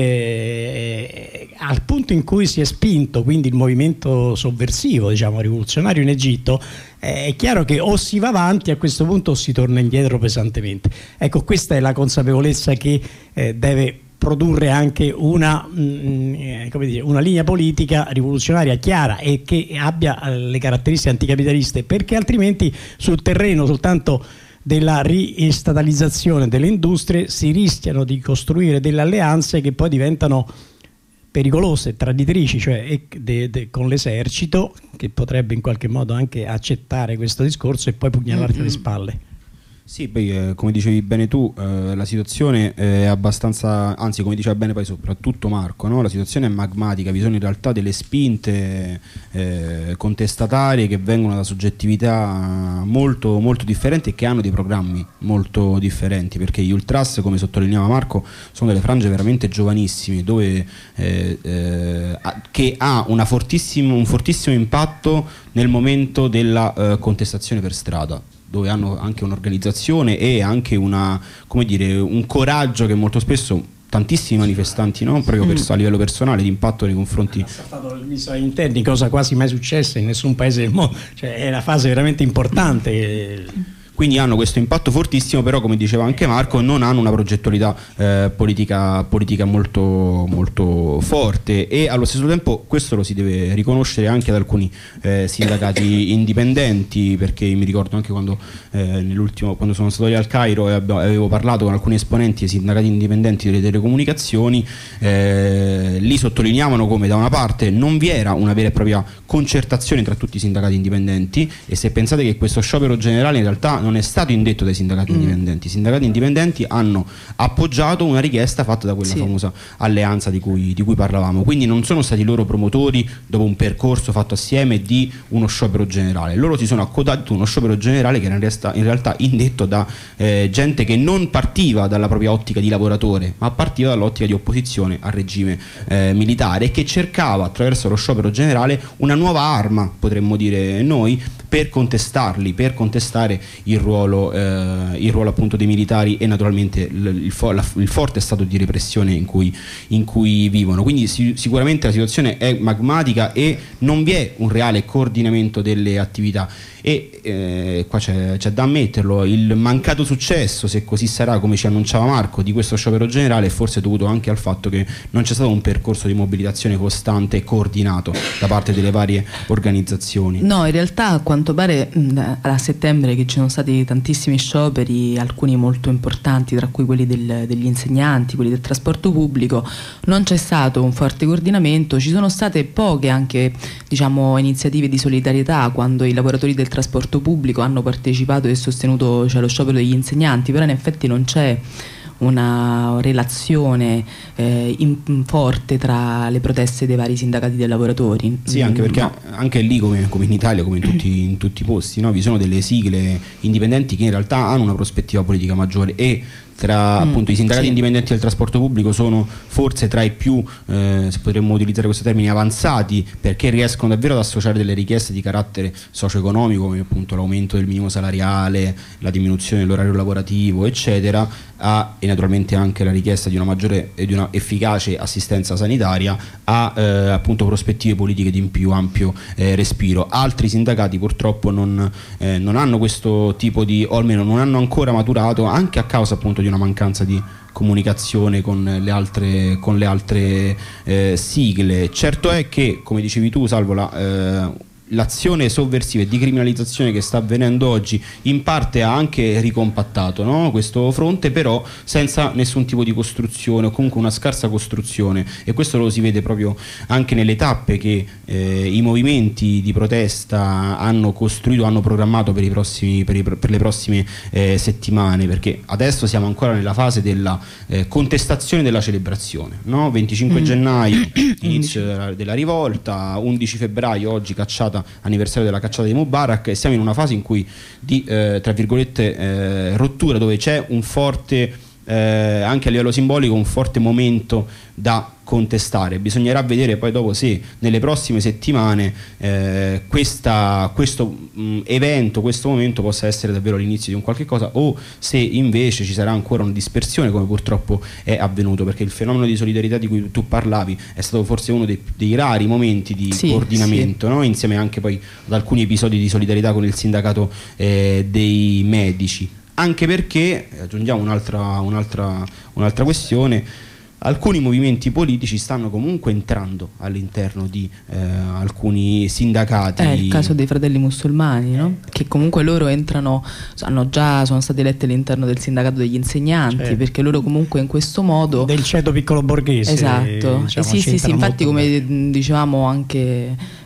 eh, al punto in cui si è spinto quindi il movimento sovversivo, diciamo rivoluzionario in Egitto, eh, è chiaro che o si va avanti a questo punto o si torna indietro pesantemente. Ecco, questa è la consapevolezza che eh, deve produrre anche una, mh, come dire, una linea politica rivoluzionaria chiara e che abbia le caratteristiche anticapitaliste, perché altrimenti sul terreno soltanto della ristatalizzazione delle industrie si rischiano di costruire delle alleanze che poi diventano pericolose, traditrici, cioè de, de, con l'esercito, che potrebbe in qualche modo anche accettare questo discorso e poi pugnalarti mm-hmm. alle spalle. Sì, poi eh, come dicevi bene tu, eh, la situazione è abbastanza, anzi come diceva bene poi soprattutto Marco, no? La situazione è magmatica, vi sono in realtà delle spinte eh, contestatarie che vengono da soggettività molto, molto differenti e che hanno dei programmi molto differenti, perché gli ultras, come sottolineava Marco, sono delle frange veramente giovanissime dove, eh, eh, che ha una fortissimo, un fortissimo impatto nel momento della eh, contestazione per strada, dove hanno anche un'organizzazione e anche una, come dire, un coraggio che molto spesso tantissimi manifestanti, no? Proprio per, a livello personale, di impatto nei confronti. È stato il ministro degli interni, cosa quasi mai successa in nessun paese del mondo, cioè è una fase veramente importante. Quindi hanno questo impatto fortissimo, però come diceva anche Marco non hanno una progettualità eh, politica, politica molto, molto forte, e allo stesso tempo questo lo si deve riconoscere anche ad alcuni eh, sindacati indipendenti, perché mi ricordo anche quando eh, nell'ultimo, quando sono stato lì al Cairo e avevo parlato con alcuni esponenti dei sindacati indipendenti delle telecomunicazioni, eh, lì sottolineavano come da una parte non vi era una vera e propria concertazione tra tutti i sindacati indipendenti, e se pensate che questo sciopero generale in realtà non è stato indetto dai sindacati mm. indipendenti, i sindacati indipendenti hanno appoggiato una richiesta fatta da quella sì. famosa alleanza di cui, di cui parlavamo, quindi non sono stati loro promotori dopo un percorso fatto assieme di uno sciopero generale, loro si sono accodati a uno sciopero generale che era in realtà, in realtà indetto da eh, gente che non partiva dalla propria ottica di lavoratore, ma partiva dall'ottica di opposizione al regime eh, militare, e che cercava attraverso lo sciopero generale una nuova arma, potremmo dire noi, per contestarli, per contestare il ruolo, eh, il ruolo appunto dei militari e naturalmente il, il, fo- la, il forte stato di repressione in cui, in cui vivono. Quindi si, sicuramente la situazione è magmatica e non vi è un reale coordinamento delle attività. E eh, qua c'è, c'è da ammetterlo, il mancato successo, se così sarà come ci annunciava Marco, di questo sciopero generale è forse dovuto anche al fatto che non c'è stato un percorso di mobilitazione costante e coordinato da parte delle varie organizzazioni. No, in realtà a quanto pare mh, a settembre che ci sono stati tantissimi scioperi, alcuni molto importanti, tra cui quelli del, degli insegnanti, quelli del trasporto pubblico, non c'è stato un forte coordinamento, ci sono state poche anche, diciamo, iniziative di solidarietà quando i lavoratori del trasporto pubblico hanno partecipato e sostenuto, cioè, lo sciopero degli insegnanti, però in effetti non c'è una relazione eh, in, forte tra le proteste dei vari sindacati dei lavoratori. Sì, anche perché no. anche lì come, come in Italia, come in tutti, in tutti i posti, no? Vi sono delle sigle indipendenti che in realtà hanno una prospettiva politica maggiore, e tra mm, appunto i sindacati sì. indipendenti del trasporto pubblico sono forse tra i più, eh, se potremmo utilizzare questo termine, avanzati, perché riescono davvero ad associare delle richieste di carattere socio-economico, come appunto l'aumento del minimo salariale, la diminuzione dell'orario lavorativo, eccetera, a, e naturalmente anche la richiesta di una maggiore e di una efficace assistenza sanitaria, a eh, appunto prospettive politiche di più ampio eh, respiro. Altri sindacati purtroppo non, eh, non hanno questo tipo di, o almeno non hanno ancora maturato, anche a causa appunto di una mancanza di comunicazione con le altre, con le altre eh, sigle. Certo è che, come dicevi tu Salvo, la, eh, l'azione sovversiva e di criminalizzazione che sta avvenendo oggi in parte ha anche ricompattato, no? questo fronte, però senza nessun tipo di costruzione, o comunque una scarsa costruzione, e questo lo si vede proprio anche nelle tappe che eh, i movimenti di protesta hanno costruito, hanno programmato per, i prossimi, per, i, per le prossime eh, settimane, perché adesso siamo ancora nella fase della eh, contestazione della celebrazione, no? venticinque mm. gennaio inizio della, della rivolta, undici febbraio oggi cacciata, anniversario della cacciata di Mubarak, e siamo in una fase in cui di eh, tra virgolette eh, rottura, dove c'è un forte eh, anche a livello simbolico un forte momento da contestare. Bisognerà vedere poi dopo se nelle prossime settimane eh, questa, questo mh, evento, questo momento possa essere davvero l'inizio di un qualche cosa, o se invece ci sarà ancora una dispersione, come purtroppo è avvenuto, perché il fenomeno di solidarietà di cui tu parlavi è stato forse uno dei, dei rari momenti di sì, coordinamento, sì. No? Insieme anche poi ad alcuni episodi di solidarietà con il sindacato eh, dei medici, anche perché, aggiungiamo un'altra, un'altra, un'altra questione, alcuni movimenti politici stanno comunque entrando all'interno di eh, alcuni sindacati. È il caso dei Fratelli Musulmani, no? Che comunque loro entrano, hanno già, sono stati eletti all'interno del sindacato degli insegnanti, certo. Perché loro comunque in questo modo del ceto piccolo borghese, esatto, diciamo, eh sì sì sì, infatti come dicevamo anche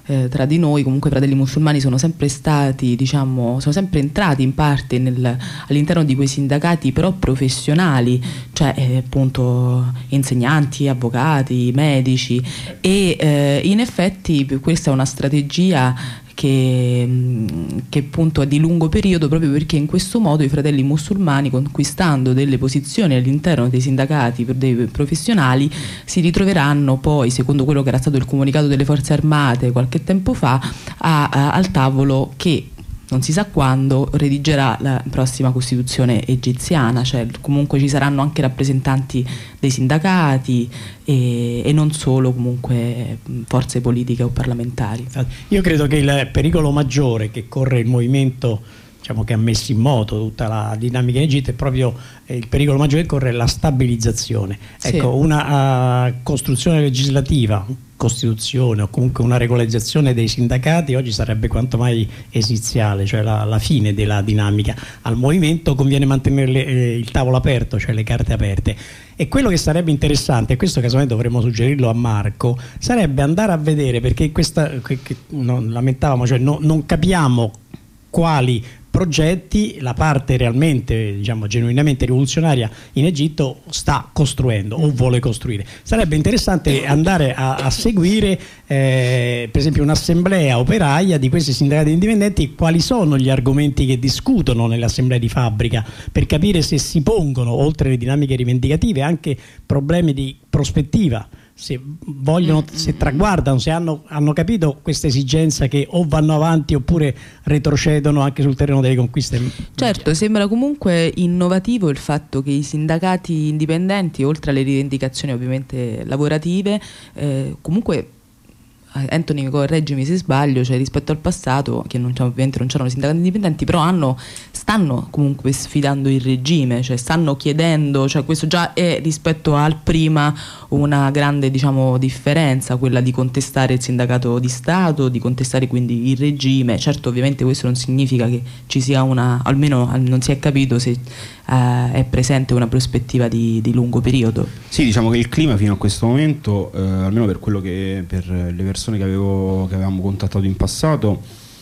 eh, tra di noi. Comunque i Fratelli Musulmani sono sempre stati, diciamo, sono sempre entrati in parte nel, all'interno di quei sindacati però professionali, cioè eh, appunto insegnanti, avvocati, medici, e eh, in effetti questa è una strategia che, che appunto è di lungo periodo, proprio perché in questo modo i Fratelli Musulmani, conquistando delle posizioni all'interno dei sindacati dei professionali, si ritroveranno poi, secondo quello che era stato il comunicato delle Forze Armate qualche tempo fa, a, a, al tavolo che non si sa quando redigerà la prossima Costituzione egiziana, cioè comunque ci saranno anche rappresentanti dei sindacati e, e non solo comunque forze politiche o parlamentari. Io credo che il pericolo maggiore che corre il movimento, diciamo, che ha messo in moto tutta la dinamica in Egitto, è proprio eh, il pericolo maggiore che corre la stabilizzazione. Sì. Ecco, una uh, costruzione legislativa, Costituzione o comunque una regolarizzazione dei sindacati oggi sarebbe quanto mai esiziale, cioè la, la fine della dinamica. Al movimento conviene mantenere le, eh, il tavolo aperto, cioè le carte aperte. E quello che sarebbe interessante, e questo casomai dovremmo suggerirlo a Marco, sarebbe andare a vedere, perché questa che, che non lamentavamo, cioè no, non capiamo quali progetti la parte realmente, diciamo, genuinamente rivoluzionaria in Egitto sta costruendo o vuole costruire. Sarebbe interessante andare a, a seguire eh, per esempio un'assemblea operaia di questi sindacati indipendenti, quali sono gli argomenti che discutono nelle assemblee di fabbrica, per capire se si pongono, oltre le dinamiche rivendicative, anche problemi di prospettiva, se vogliono, se traguardano, se hanno, hanno capito questa esigenza che o vanno avanti oppure retrocedono anche sul terreno delle conquiste. Certo, sembra comunque innovativo il fatto che i sindacati indipendenti, oltre alle rivendicazioni ovviamente lavorative, eh, comunque Anthony, correggimi se sbaglio, cioè rispetto al passato, che non, ovviamente non c'erano sindacati indipendenti, però hanno, stanno comunque sfidando il regime, cioè stanno chiedendo, cioè questo già è rispetto al prima una grande, diciamo, differenza, quella di contestare il sindacato di Stato, di contestare quindi il regime. Certo, ovviamente questo non significa che ci sia una, almeno non si è capito se Uh, è presente una prospettiva di, di lungo periodo. Sì, diciamo che il clima fino a questo momento, eh, almeno per quello che per le persone che, avevo, che avevamo contattato in passato,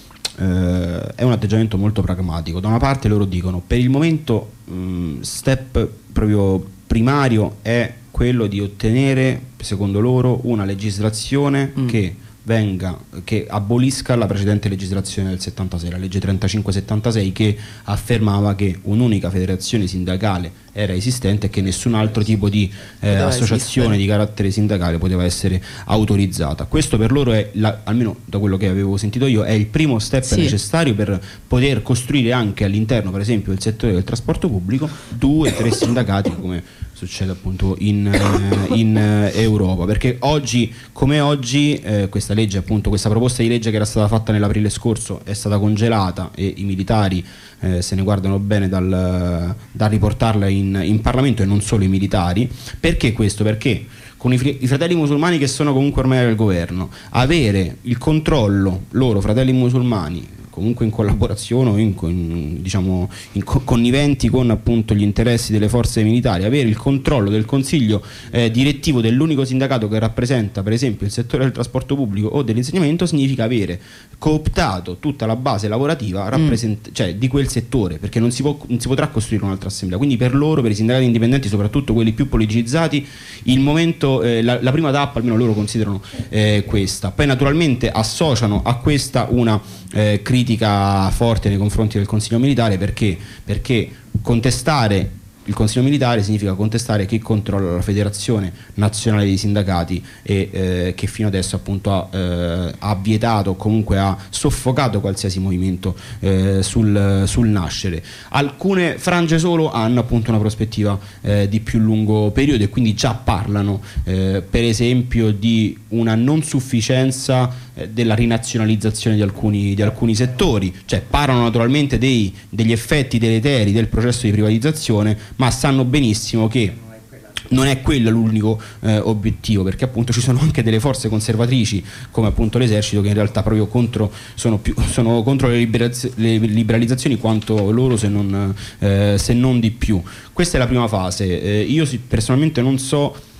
eh, è un atteggiamento molto pragmatico. Da una parte loro dicono, per il momento mh, step proprio primario è quello di ottenere, secondo loro, una legislazione mm. che venga, che abolisca la precedente legislazione del settantasei, la legge trentacinque settantasei, che affermava che un'unica federazione sindacale era esistente e che nessun altro tipo di eh, associazione di carattere sindacale poteva essere autorizzata. Questo per loro è, la, almeno da quello che avevo sentito io, è il primo step sì. necessario per poter costruire anche all'interno, per esempio, del settore del trasporto pubblico, due o tre sindacati, come succede appunto in, eh, in eh, Europa, perché oggi come oggi eh, questa legge, appunto questa proposta di legge che era stata fatta nell'aprile scorso è stata congelata e i militari eh, se ne guardano bene dal, dal riportarla in, in Parlamento, e non solo i militari. Perché questo? Perché con i, i fratelli musulmani, che sono comunque ormai al governo, avere il controllo, loro fratelli musulmani, comunque in collaborazione o in, in, diciamo, in co- conniventi con appunto gli interessi delle forze militari, avere il controllo del consiglio eh, direttivo dell'unico sindacato che rappresenta per esempio il settore del trasporto pubblico o dell'insegnamento, significa avere cooptato tutta la base lavorativa rappresent- mm. cioè di quel settore, perché non si, può, non si potrà costruire un'altra assemblea. Quindi per loro, per i sindacati indipendenti, soprattutto quelli più politicizzati, il momento, eh, la, la prima tappa, almeno loro considerano eh, questa. Poi naturalmente associano a questa una eh, critica forte nei confronti del Consiglio militare, perché perché contestare il Consiglio militare significa contestare chi controlla la Federazione Nazionale dei Sindacati e eh, che fino adesso appunto ha, eh, ha vietato o comunque ha soffocato qualsiasi movimento eh, sul, sul nascere. Alcune frange solo hanno appunto una prospettiva eh, di più lungo periodo, e quindi già parlano eh, per esempio di una non sufficienza eh, della rinazionalizzazione di alcuni, di alcuni settori, cioè parlano naturalmente dei, degli effetti deleteri del processo di privatizzazione, ma sanno benissimo che non è quello l'unico eh, obiettivo, perché appunto ci sono anche delle forze conservatrici come appunto l'esercito che in realtà proprio contro, sono, più, sono contro le, liberaz- le liberalizzazioni quanto loro, se non, eh, se non di più. Questa è la prima fase. Eh, io sì, personalmente non so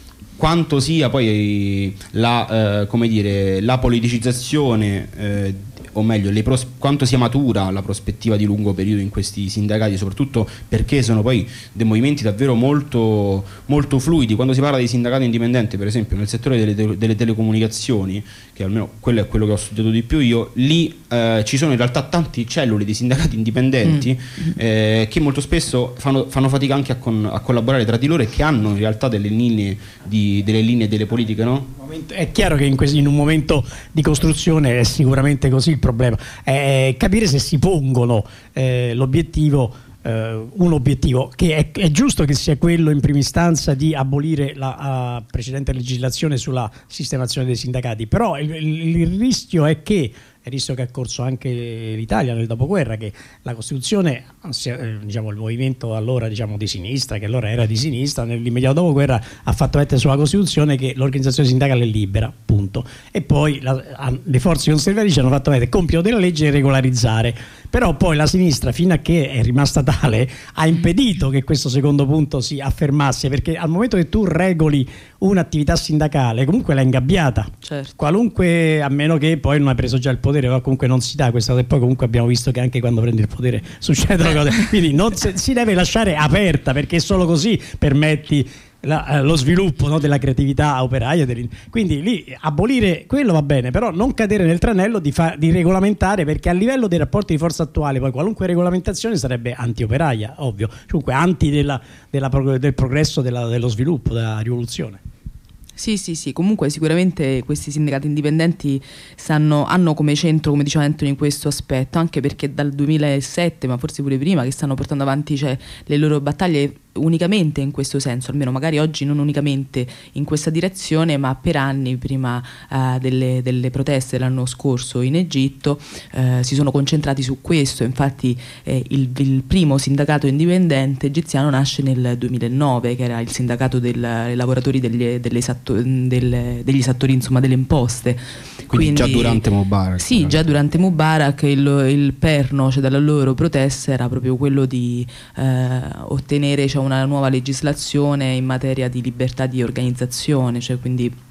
quanto sia poi la, eh, come dire, la politicizzazione eh, o meglio le pros- quanto sia matura la prospettiva di lungo periodo in questi sindacati, soprattutto perché sono poi dei movimenti davvero molto, molto fluidi. Quando si parla di sindacato indipendente, per esempio nel settore delle, te- delle telecomunicazioni, che almeno quello è quello che ho studiato di più io, lì eh, ci sono in realtà tanti cellule di sindacati indipendenti mm. eh, che molto spesso fanno, fanno fatica anche a, con- a collaborare tra di loro e che hanno in realtà delle linee, di, delle linee delle politiche, no? È chiaro che in, questi, in un momento di costruzione è sicuramente così. Il problema è capire se si pongono eh, l'obiettivo, eh, un obiettivo che è, è giusto che sia quello in prima istanza di abolire la uh, precedente legislazione sulla sistemazione dei sindacati, però il, il, il rischio è che è il rischio che ha corso anche l'Italia nel dopoguerra, che la Costituzione, diciamo il movimento allora diciamo di sinistra, che allora era di sinistra, nell'immediato dopoguerra ha fatto mettere sulla Costituzione che l'organizzazione sindacale è libera, punto. E poi la, le forze conservatrici hanno fatto mettere compito della legge e regolarizzare, però poi la sinistra, fino a che è rimasta tale, ha impedito che questo secondo punto si affermasse, perché al momento che tu regoli un'attività sindacale comunque l'ha ingabbiata, certo. Qualunque, a meno che poi non hai preso già il potere, ma comunque non si dà questa cosa, e poi comunque abbiamo visto che anche quando prendi il potere succedono cose, quindi non si, si deve lasciare aperta, perché solo così permetti la, lo sviluppo, no, della creatività operaia, quindi lì abolire quello va bene, però non cadere nel tranello di, fa, di regolamentare, perché a livello dei rapporti di forza attuali poi qualunque regolamentazione sarebbe anti-operaia, ovvio, comunque anti della, della, del progresso, della, dello sviluppo, della rivoluzione. Sì, sì, sì, comunque sicuramente questi sindacati indipendenti stanno, hanno come centro, come diceva Anthony, questo aspetto, anche perché dal duemilasette, ma forse pure prima, che stanno portando avanti, cioè, le loro battaglie unicamente in questo senso, almeno magari oggi non unicamente in questa direzione, ma per anni prima uh, delle, delle proteste dell'anno scorso in Egitto uh, si sono concentrati su questo. Infatti eh, il, il primo sindacato indipendente egiziano nasce nel duemilanove, che era il sindacato del, dei lavoratori degli, delle esatto, del, degli esattori, insomma, delle imposte. Quindi, Quindi già durante Mubarak. Sì, già durante Mubarak il, il perno, cioè, dalla loro protesta era proprio quello di eh, ottenere, cioè, una nuova legislazione in materia di libertà di organizzazione, cioè, quindi il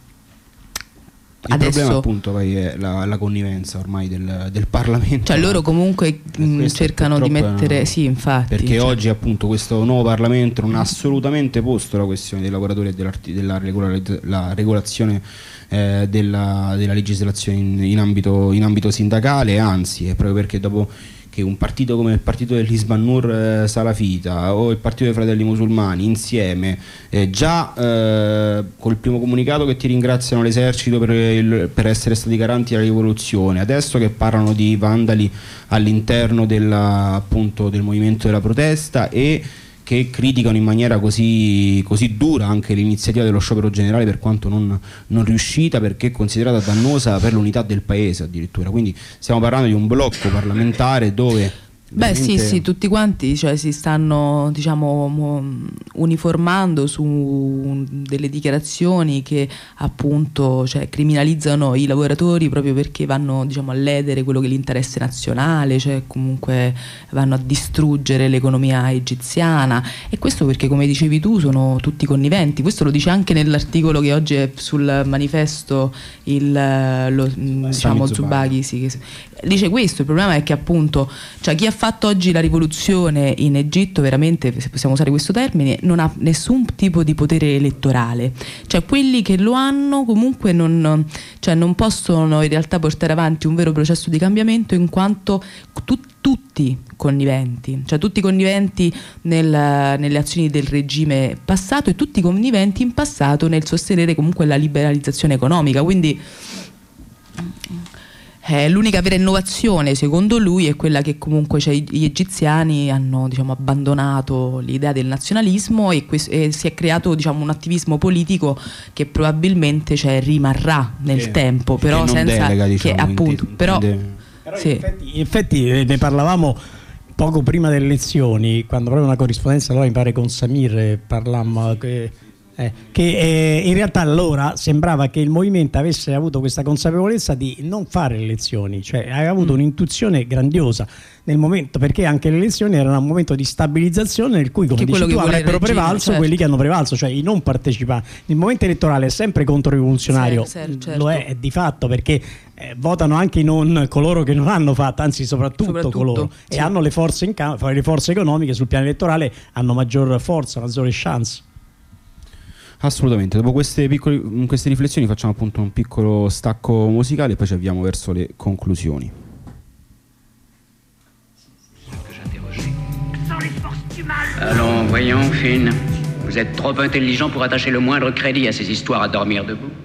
adesso... problema appunto poi è la, la connivenza ormai del, del Parlamento, cioè loro comunque mh, cercano di mettere una... sì, infatti, perché cioè... oggi appunto questo nuovo Parlamento non ha assolutamente posto la questione dei lavoratori e della regola, la regolazione eh, della, della legislazione in, in, ambito, in ambito sindacale, anzi è proprio perché dopo che un partito come il partito dell'Isban-Nur eh, Salafita o il partito dei Fratelli Musulmani insieme eh, già eh, col primo comunicato che ti ringraziano l'esercito per, il, per essere stati garanti della rivoluzione, adesso che parlano di vandali all'interno della, appunto, del movimento della protesta, e che criticano in maniera così, così dura anche l'iniziativa dello sciopero generale, per quanto non, non riuscita, perché è considerata dannosa per l'unità del paese addirittura. Quindi stiamo parlando di un blocco parlamentare dove... Beh sì, sì, tutti quanti, cioè, si stanno, diciamo, uniformando su delle dichiarazioni che appunto, cioè, criminalizzano i lavoratori proprio perché vanno, diciamo, a ledere quello che è l'interesse nazionale, cioè comunque vanno a distruggere l'economia egiziana, e questo perché, come dicevi tu, sono tutti conniventi. Questo lo dice anche nell'articolo che oggi è sul manifesto il lo, diciamo Zubaghi, sì, che dice questo. Il problema è che appunto, cioè, chi ha fatto oggi la rivoluzione in Egitto, veramente, se possiamo usare questo termine, non ha nessun tipo di potere elettorale, cioè quelli che lo hanno comunque non, cioè, non possono in realtà portare avanti un vero processo di cambiamento, in quanto tu, tutti conniventi, cioè tutti conniventi nel, nelle azioni del regime passato, e tutti conniventi in passato nel sostenere comunque la liberalizzazione economica. Quindi Eh, l'unica vera innovazione, secondo lui, è quella che comunque, cioè, gli egiziani hanno, diciamo, abbandonato l'idea del nazionalismo, e, que- e si è creato, diciamo, un attivismo politico che probabilmente, cioè, rimarrà nel che, tempo, però senza delega, diciamo, che appunto in, però, in però sì. in, effetti, in effetti ne parlavamo poco prima delle elezioni, quando proprio una corrispondenza, allora mi pare con Samir parlammo che Eh, che eh, in realtà allora sembrava che il movimento avesse avuto questa consapevolezza di non fare le elezioni, cioè aveva avuto mm. un'intuizione grandiosa nel momento, perché anche le elezioni erano un momento di stabilizzazione nel cui, come dici tu, avrebbero prevalso certo. quelli che hanno prevalso, cioè i non partecipanti. Il movimento elettorale è sempre controrivoluzionario, sì, certo. lo è, è di fatto, perché eh, votano anche i non, coloro che non hanno fatto, anzi soprattutto, soprattutto coloro sì. e hanno le forze in campo, le forze economiche sul piano elettorale hanno maggior forza, maggiore chance. Assolutamente, dopo queste, piccole, queste riflessioni facciamo appunto un piccolo stacco musicale e poi ci avviamo verso le conclusioni. Allons, voyons, Finn. Vous êtes trop intelligent pour attacher le moindre crédit à ces histoires à dormir debout.